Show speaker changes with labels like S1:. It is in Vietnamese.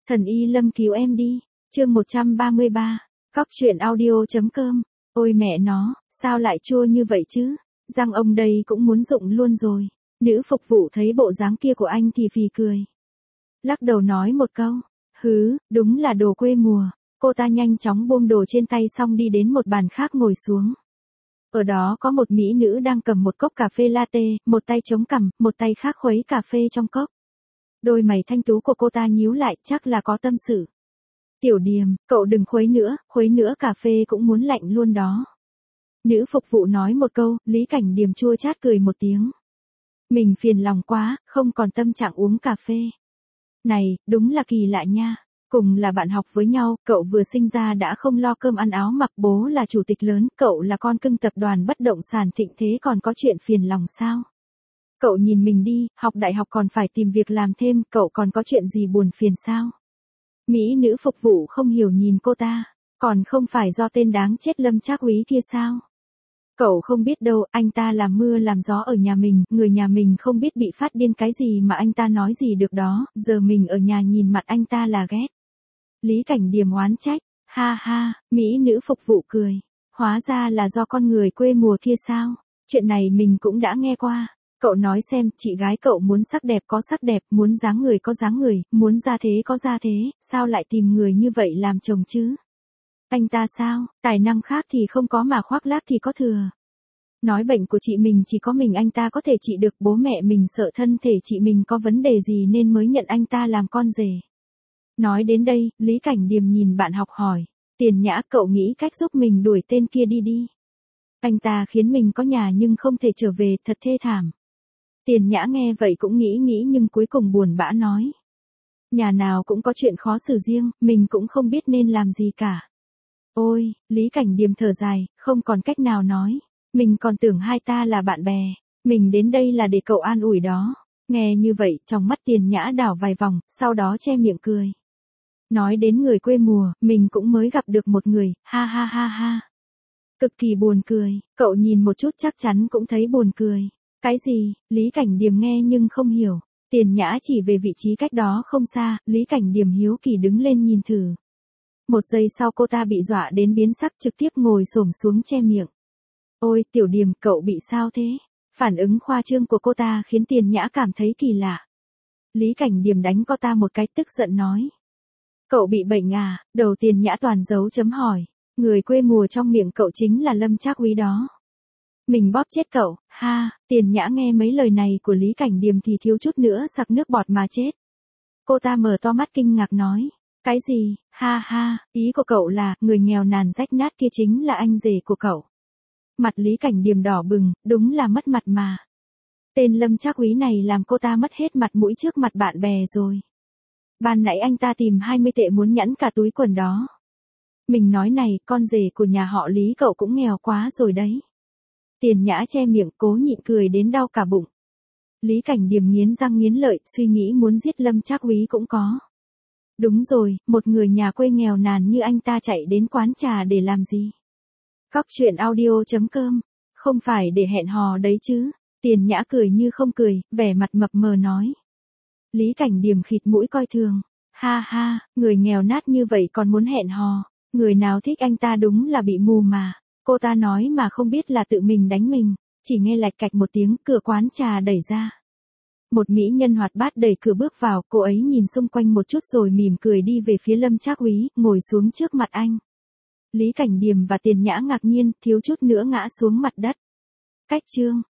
S1: Thần y Lâm cứu em đi. Chương 133. Cóc truyện audio.com. Ôi mẹ nó, sao lại chua như vậy chứ? Răng ông đây cũng muốn rụng luôn rồi. Nữ phục vụ thấy bộ dáng kia của anh thì phì cười. Lắc đầu nói một câu. Đúng là đồ quê mùa. Cô ta nhanh chóng buông đồ trên tay xong đi đến một bàn khác ngồi xuống. Ở đó có một mỹ nữ đang cầm một cốc cà phê latte, một tay chống cằm, một tay khác khuấy cà phê trong cốc. Đôi mày thanh tú của cô ta nhíu lại, chắc là có tâm sự. Tiểu Điềm, cậu đừng khuấy nữa cà phê cũng muốn lạnh luôn đó. Nữ phục vụ nói một câu, Lý Cảnh Điềm chua chát cười một tiếng. Mình phiền lòng quá, không còn tâm trạng uống cà phê. Này, đúng là kỳ lạ nha. Cùng là bạn học với nhau, cậu vừa sinh ra đã không lo cơm ăn áo mặc, bố là chủ tịch lớn, cậu là con cưng tập đoàn bất động sản thịnh thế còn có chuyện phiền lòng sao? Cậu nhìn mình đi, học đại học còn phải tìm việc làm thêm, cậu còn có chuyện gì buồn phiền sao? Mỹ nữ phục vụ không hiểu nhìn cô ta, còn không phải do tên đáng chết Lâm Trác Úy kia sao? Cậu không biết đâu, anh ta làm mưa làm gió ở nhà mình, người nhà mình không biết bị phát điên cái gì mà anh ta nói gì được đó, giờ mình ở nhà nhìn mặt anh ta là ghét. Lý Cảnh Điềm oán trách, ha ha, mỹ nữ phục vụ cười, hóa ra là do con người quê mùa kia sao, chuyện này mình cũng đã nghe qua, cậu nói xem, chị gái cậu muốn sắc đẹp có sắc đẹp, muốn dáng người có dáng người, muốn gia thế có gia thế, sao lại tìm người như vậy làm chồng chứ? Anh ta sao, tài năng khác thì không có mà khoác lác thì có thừa. Nói bệnh của chị mình chỉ có mình anh ta có thể trị được, bố mẹ mình sợ thân thể chị mình có vấn đề gì nên mới nhận anh ta làm con rể. Nói đến đây, Lý Cảnh Điềm nhìn bạn học hỏi, Tiền Nhã cậu nghĩ cách giúp mình đuổi tên kia đi đi. Anh ta khiến mình có nhà nhưng không thể trở về, thật thê thảm. Tiền Nhã nghe vậy cũng nghĩ nhưng cuối cùng buồn bã nói. Nhà nào cũng có chuyện khó xử riêng, mình cũng không biết nên làm gì cả. Ôi, Lý Cảnh Điềm thở dài, không còn cách nào nói. Mình còn tưởng hai ta là bạn bè, mình đến đây là để cậu an ủi đó. Nghe như vậy, trong mắt Tiền Nhã đảo vài vòng, sau đó che miệng cười. Nói đến người quê mùa, mình cũng mới gặp được một người, ha ha ha ha. Cực kỳ buồn cười, cậu nhìn một chút chắc chắn cũng thấy buồn cười. Cái gì? Lý Cảnh Điềm nghe nhưng không hiểu. Tiền Nhã chỉ về vị trí cách đó không xa, Lý Cảnh Điềm hiếu kỳ đứng lên nhìn thử. Một giây sau cô ta bị dọa đến biến sắc, trực tiếp ngồi xổm xuống che miệng. Ôi, Tiểu Điềm, cậu bị sao thế? Phản ứng khoa trương của cô ta khiến Tiền Nhã cảm thấy kỳ lạ. Lý Cảnh Điềm đánh cô ta một cái, tức giận nói. Cậu bị bệnh à? Đầu Tiền Nhã toàn dấu chấm hỏi. Người quê mùa trong miệng cậu chính là Lâm Trác Úy đó. Mình bóp chết cậu, ha. Tiền Nhã nghe mấy lời này của Lý Cảnh Điềm thì thiếu chút nữa sặc nước bọt mà chết. Cô ta mở to mắt kinh ngạc nói. Cái gì? Ha ha, ý của cậu là, người nghèo nàn rách nát kia chính là anh rể của cậu. Mặt Lý Cảnh Điềm đỏ bừng, đúng là mất mặt mà. Tên Lâm Trác Úy này làm cô ta mất hết mặt mũi trước mặt bạn bè rồi. Ban nãy anh ta tìm 20 tệ muốn nhẵn cả túi quần đó. Mình nói này, con rể của nhà họ Lý cậu cũng nghèo quá rồi đấy. Tiền Nhã che miệng cố nhịn cười đến đau cả bụng. Lý Cảnh Điềm nghiến răng nghiến lợi, suy nghĩ muốn giết Lâm Trác Úy cũng có. Đúng rồi, một người nhà quê nghèo nàn như anh ta chạy đến quán trà để làm gì? Cóc truyện audio.com, không phải để hẹn hò đấy chứ? Tiền Nhã cười như không cười, vẻ mặt mập mờ nói. Lý Cảnh Điềm khịt mũi coi thường. Ha ha, người nghèo nát như vậy còn muốn hẹn hò. Người nào thích anh ta đúng là bị mù mà. Cô ta nói mà không biết là tự mình đánh mình. Chỉ nghe lạch cạch một tiếng, cửa quán trà đẩy ra. Một mỹ nhân hoạt bát đẩy cửa bước vào, cô ấy nhìn xung quanh một chút rồi mỉm cười đi về phía Lâm Trác Úy, ngồi xuống trước mặt anh. Lý Cảnh Điềm và Tiền Nhã ngạc nhiên, thiếu chút nữa ngã xuống mặt đất. Cách chương